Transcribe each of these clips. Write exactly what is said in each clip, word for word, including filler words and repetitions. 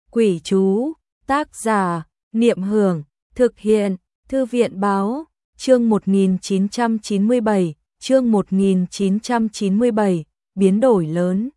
Quỷ chú, tác giả, Niệm Hưởng, thực hiện, Thư viện báo, chương một nghìn chín trăm chín mươi bảy, chương một nghìn chín trăm chín mươi bảy, biến đổi lớn.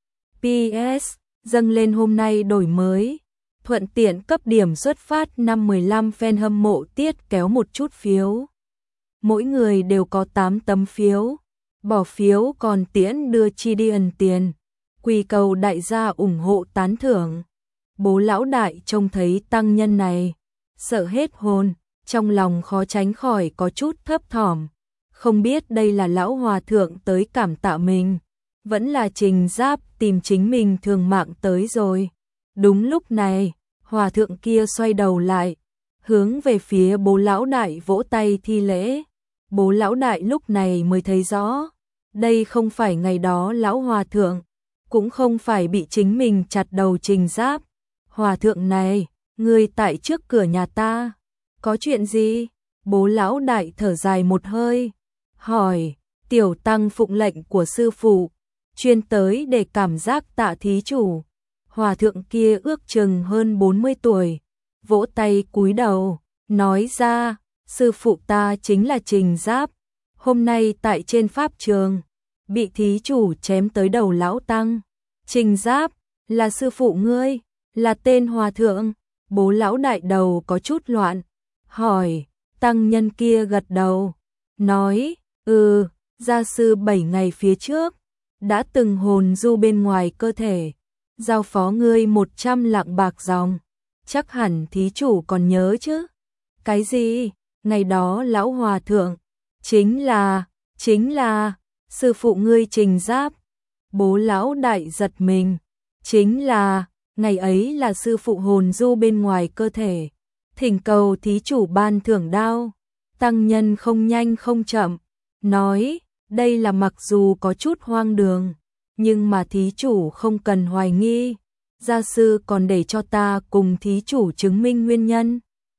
pê ét, dâng lên hôm nay đổi mới, thuận tiện cấp điểm xuất phát năm mười lăm fan hâm mộ tiết kéo một chút phiếu. Mỗi người đều có tám tấm phiếu, bỏ phiếu còn tiễn đưa chi đi ẩn tiền, quỳ cầu đại gia ủng hộ tán thưởng. Bố lão đại trông thấy tăng nhân này, sợ hết hồn, trong lòng khó tránh khỏi có chút thấp thỏm, không biết đây là lão hòa thượng tới cảm tạ mình, vẫn là Trình Giáp tìm chính mình thường mạng tới rồi. Đúng lúc này, hòa thượng kia xoay đầu lại, hướng về phía bố lão đại vỗ tay thi lễ. Bố lão đại lúc này mới thấy rõ, đây không phải ngày đó lão hòa thượng, cũng không phải bị chính mình chặt đầu Trình Giáp. Hòa thượng này, người tại trước cửa nhà ta, có chuyện gì? Bố lão đại thở dài một hơi, hỏi, tiểu tăng phụng lệnh của sư phụ, chuyên tới để cảm giác tạ thí chủ. Hòa thượng kia ước chừng hơn bốn mươi tuổi, vỗ tay cúi đầu, nói ra, sư phụ ta chính là Trình Giáp, hôm nay tại trên pháp trường, bị thí chủ chém tới đầu lão tăng. Trình Giáp, là sư phụ ngươi, là tên hòa thượng. Bố lão đại đầu có chút loạn, hỏi, tăng nhân kia gật đầu, nói, ừ, gia sư bảy ngày phía trước, đã từng hồn du bên ngoài cơ thể, giao phó ngươi một trăm lạng bạc dòng, chắc hẳn thí chủ còn nhớ chứ? Cái gì? Ngày đó lão hòa thượng, chính là, chính là, sư phụ ngươi Trình Giáp. Bố lão đại giật mình, chính là, ngày ấy là sư phụ hồn du bên ngoài cơ thể, thỉnh cầu thí chủ ban thưởng đao. Tăng nhân không nhanh không chậm, nói, đây là mặc dù có chút hoang đường, nhưng mà thí chủ không cần hoài nghi, gia sư còn để cho ta cùng thí chủ chứng minh nguyên nhân.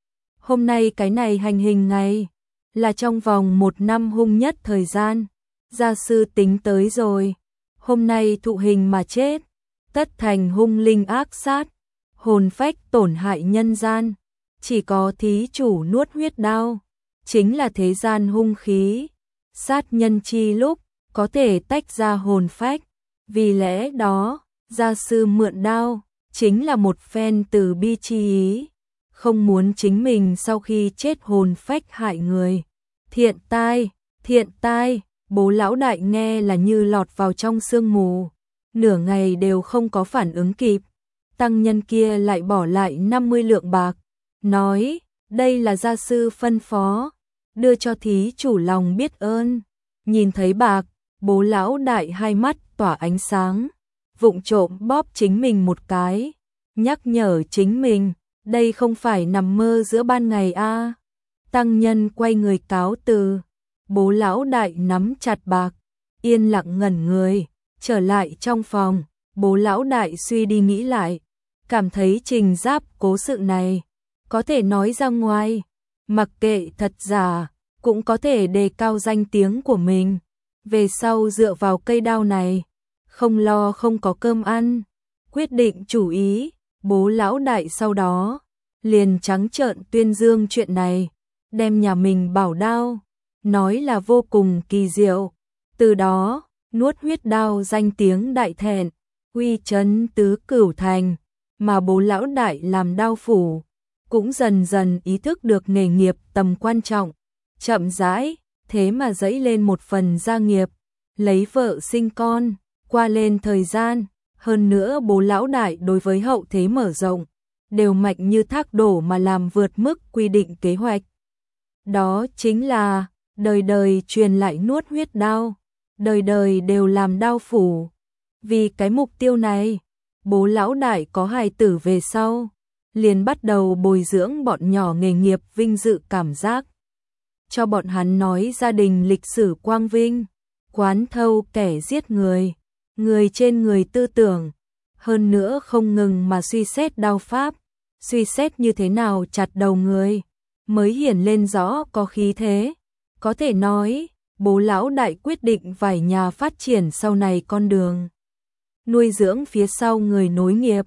Hôm nay cái này hành hình ngày, là trong vòng một năm hung nhất thời gian, gia sư tính tới rồi, hôm nay thụ hình mà chết, tất thành hung linh ác sát, hồn phách tổn hại nhân gian, chỉ có thí chủ nuốt huyết đao, chính là thế gian hung khí, sát nhân chi lúc, có thể tách ra hồn phách, vì lẽ đó, gia sư mượn đao, chính là một phen từ bi chi ý, không muốn chính mình sau khi chết hồn phách hại người. Thiện tai, thiện tai, bố lão đại nghe là như lọt vào trong sương mù, nửa ngày đều không có phản ứng kịp. Tăng nhân kia lại bỏ lại năm mươi lượng bạc, nói, đây là gia sư phân phó, đưa cho thí chủ lòng biết ơn. Nhìn thấy bạc, bố lão đại hai mắt tỏa ánh sáng, vụng trộm bóp chính mình một cái, nhắc nhở chính mình, đây không phải nằm mơ giữa ban ngày a. À. Tăng nhân quay người cáo từ, bố lão đại nắm chặt bạc, yên lặng ngẩn người, trở lại trong phòng, bố lão đại suy đi nghĩ lại, cảm thấy Trình Giáp cố sự này, có thể nói ra ngoài, mặc kệ thật giả, cũng có thể đề cao danh tiếng của mình, về sau dựa vào cây đao này, không lo không có cơm ăn, quyết định chủ ý, bố lão đại sau đó, liền trắng trợn tuyên dương chuyện này, đem nhà mình bảo đao, nói là vô cùng kỳ diệu, từ đó, nuốt huyết đao danh tiếng đại thẹn, uy chấn tứ cửu thành, mà bố lão đại làm đao phủ, cũng dần dần ý thức được nghề nghiệp tầm quan trọng, chậm rãi, thế mà dẫy lên một phần gia nghiệp, lấy vợ sinh con, qua lên thời gian, hơn nữa bố lão đại đối với hậu thế mở rộng, đều mạnh như thác đổ mà làm vượt mức quy định kế hoạch. Đó chính là, đời đời truyền lại nuốt huyết đao, đời đời đều làm đao phủ. Vì cái mục tiêu này, bố lão đại có hài tử về sau, liền bắt đầu bồi dưỡng bọn nhỏ nghề nghiệp vinh dự cảm giác. Cho bọn hắn nói gia đình lịch sử quang vinh, quán thâu kẻ giết người, người trên người tư tưởng, hơn nữa không ngừng mà suy xét đao pháp, suy xét như thế nào chặt đầu người, mới hiển lên rõ có khí thế. Có thể nói, bố lão đại quyết định vài nhà phát triển sau này con đường, nuôi dưỡng phía sau người nối nghiệp.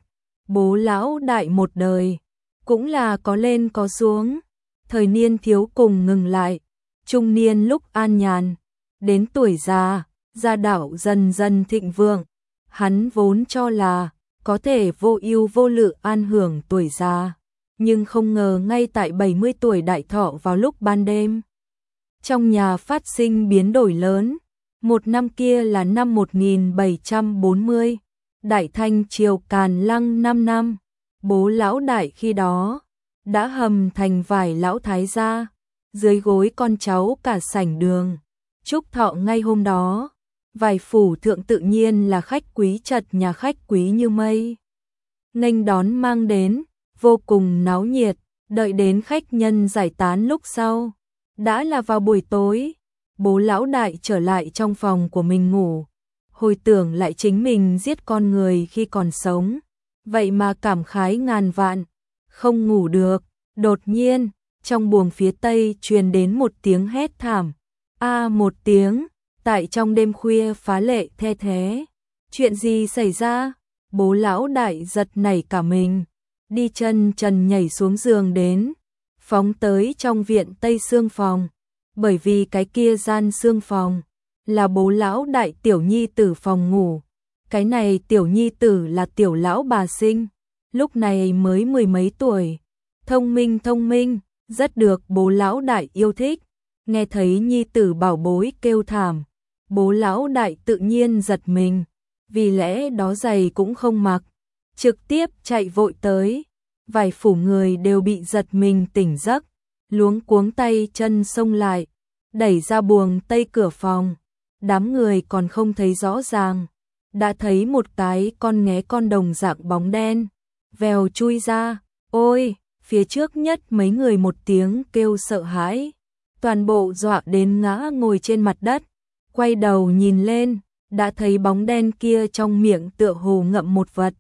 Bố lão đại một đời, cũng là có lên có xuống, thời niên thiếu cùng ngừng lại, trung niên lúc an nhàn, đến tuổi già, gia đạo dần dần thịnh vượng, hắn vốn cho là có thể vô ưu vô lự an hưởng tuổi già, nhưng không ngờ ngay tại bảy mươi tuổi đại thọ vào lúc ban đêm, trong nhà phát sinh biến đổi lớn. Một năm kia là năm một nghìn bảy trăm bốn mươi, Đại Thanh triều Càn Lăng năm năm, bố lão đại khi đó đã hầm thành vải lão thái gia, dưới gối con cháu cả sảnh đường. Chúc thọ ngay hôm đó, vài phủ thượng tự nhiên là khách quý chật nhà khách quý như mây. Nghênh đón mang đến, vô cùng náo nhiệt, đợi đến khách nhân giải tán lúc sau. Đã là vào buổi tối, bố lão đại trở lại trong phòng của mình ngủ, hồi tưởng lại chính mình giết con người khi còn sống, vậy mà cảm khái ngàn vạn, không ngủ được. Đột nhiên, trong buồng phía tây truyền đến một tiếng hét thảm, a à, một tiếng, tại trong đêm khuya phá lệ the thế. Chuyện gì xảy ra? Bố lão đại giật nảy cả mình, đi chân trần nhảy xuống giường đến, phóng tới trong viện tây xương phòng, bởi vì cái kia gian xương phòng là bố lão đại tiểu nhi tử phòng ngủ. Cái này tiểu nhi tử là tiểu lão bà sinh, lúc này mới mười mấy tuổi, thông minh thông minh, rất được bố lão đại yêu thích. Nghe thấy nhi tử bảo bối kêu thảm, bố lão đại tự nhiên giật mình, vì lẽ đó giày cũng không mặc, trực tiếp chạy vội tới. Vài phủ người đều bị giật mình tỉnh giấc, luống cuống tay chân xông lại, đẩy ra buồng tây cửa phòng. Đám người còn không thấy rõ ràng, đã thấy một cái con nghé con đồng dạng bóng đen, vèo chui ra. Ôi, phía trước nhất mấy người một tiếng kêu sợ hãi, toàn bộ dọa đến ngã ngồi trên mặt đất, quay đầu nhìn lên, đã thấy bóng đen kia trong miệng tựa hồ ngậm một vật.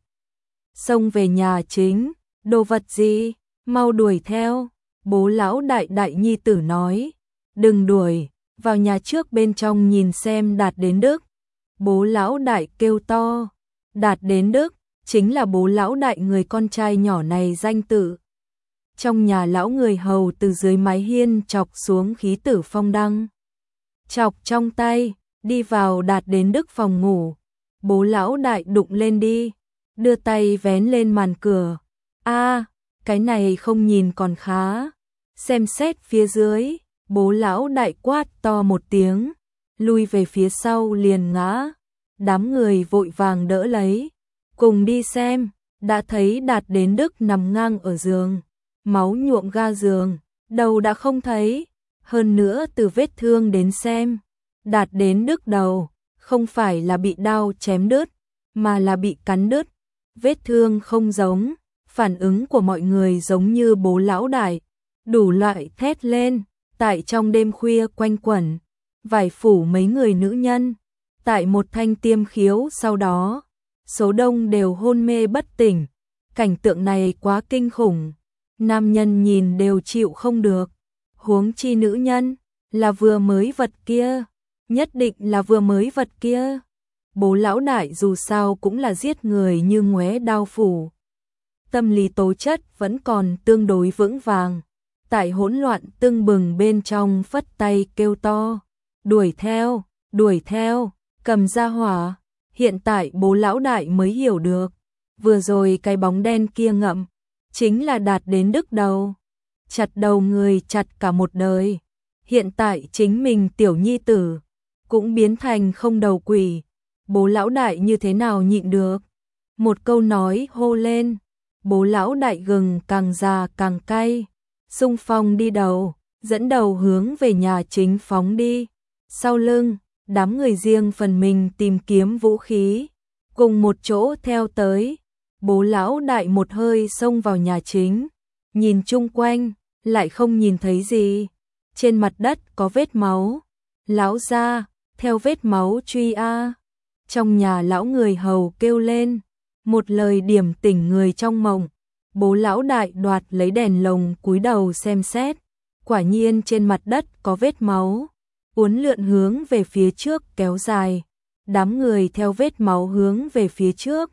Xông về nhà chính, đồ vật gì, mau đuổi theo, bố lão đại đại nhi tử nói, đừng đuổi, vào nhà trước bên trong nhìn xem Đạt đến Đức. Bố lão đại kêu to, Đạt đến Đức, chính là bố lão đại người con trai nhỏ này danh tự. Trong nhà lão người hầu từ dưới mái hiên chọc xuống khí tử phong đăng, chọc trong tay, đi vào Đạt đến Đức phòng ngủ. Bố lão đại đụng lên đi, đưa tay vén lên màn cửa. A, à, cái này không nhìn còn khá. Xem xét phía dưới, bố lão đại quát to một tiếng, lui về phía sau liền ngã. Đám người vội vàng đỡ lấy, cùng đi xem, đã thấy Đạt đến Đức nằm ngang ở giường, máu nhuộm ga giường, đầu đã không thấy. Hơn nữa từ vết thương đến xem, Đạt đến Đức đầu không phải là bị đao chém đứt, mà là bị cắn đứt. Vết thương không giống, phản ứng của mọi người giống như bố lão đại, đủ loại thét lên, tại trong đêm khuya quanh quẩn, vải phủ mấy người nữ nhân, tại một thanh tiêm khiếu sau đó, số đông đều hôn mê bất tỉnh. Cảnh tượng này quá kinh khủng, nam nhân nhìn đều chịu không được, huống chi nữ nhân, là vừa mới vật kia, nhất định là vừa mới vật kia. Bố lão đại dù sao cũng là giết người như ngoé đao phủ, tâm lý tố chất vẫn còn tương đối vững vàng, tại hỗn loạn tưng bừng bên trong phất tay kêu to, đuổi theo, đuổi theo, cầm ra hỏa. Hiện tại bố lão đại mới hiểu được, vừa rồi cái bóng đen kia ngậm, chính là Đạt đến Đức đầu, chặt đầu người chặt cả một đời. Hiện tại chính mình tiểu nhi tử, cũng biến thành không đầu quỷ, bố lão đại như thế nào nhịn được. Một câu nói hô lên, bố lão đại gừng càng già càng cay, xung phong đi đầu, dẫn đầu hướng về nhà chính phóng đi. Sau lưng, đám người riêng phần mình tìm kiếm vũ khí, cùng một chỗ theo tới. Bố lão đại một hơi xông vào nhà chính, nhìn chung quanh, lại không nhìn thấy gì. Trên mặt đất có vết máu, lão ra, theo vết máu truy a. Trong nhà lão người hầu kêu lên, một lời điểm tỉnh người trong mộng. Bố lão đại đoạt lấy đèn lồng cúi đầu xem xét, quả nhiên trên mặt đất có vết máu, uốn lượn hướng về phía trước kéo dài. Đám người theo vết máu hướng về phía trước,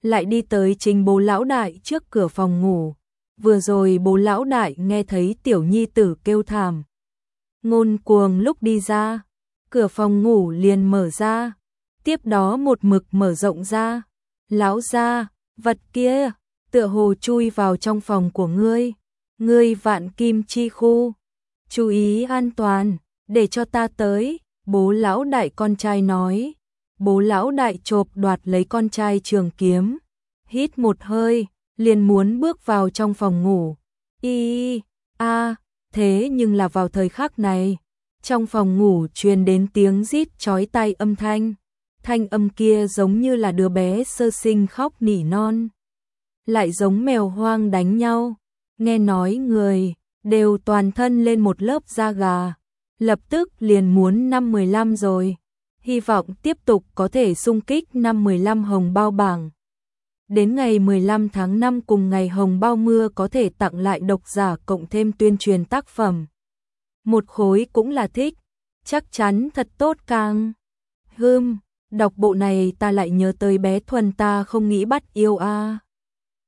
lại đi tới chính bố lão đại trước cửa phòng ngủ. Vừa rồi bố lão đại nghe thấy tiểu nhi tử kêu thảm. Ngôn cuồng lúc đi ra, cửa phòng ngủ liền mở ra, tiếp đó một mực mở rộng ra. Lão gia, vật kia, tựa hồ chui vào trong phòng của ngươi. Ngươi vạn kim chi khu, chú ý an toàn, để cho ta tới, bố lão đại con trai nói. Bố lão đại chộp đoạt lấy con trai trường kiếm, hít một hơi, liền muốn bước vào trong phòng ngủ. Y, a, thế nhưng là vào thời khắc này, trong phòng ngủ truyền đến tiếng rít chói tai âm thanh. Thanh âm kia giống như là đứa bé sơ sinh khóc nỉ non, lại giống mèo hoang đánh nhau. Nghe nói người đều toàn thân lên một lớp da gà, lập tức liền muốn năm mười lăm rồi. Hy vọng tiếp tục có thể xung kích năm mười lăm hồng bao bảng. Đến ngày mười lăm tháng năm cùng ngày hồng bao mưa có thể tặng lại độc giả cộng thêm tuyên truyền tác phẩm. Một khối cũng là thích, chắc chắn thật tốt càng. Hừm, đọc bộ này ta lại nhớ tới bé Thuần ta không nghĩ bắt yêu a. À.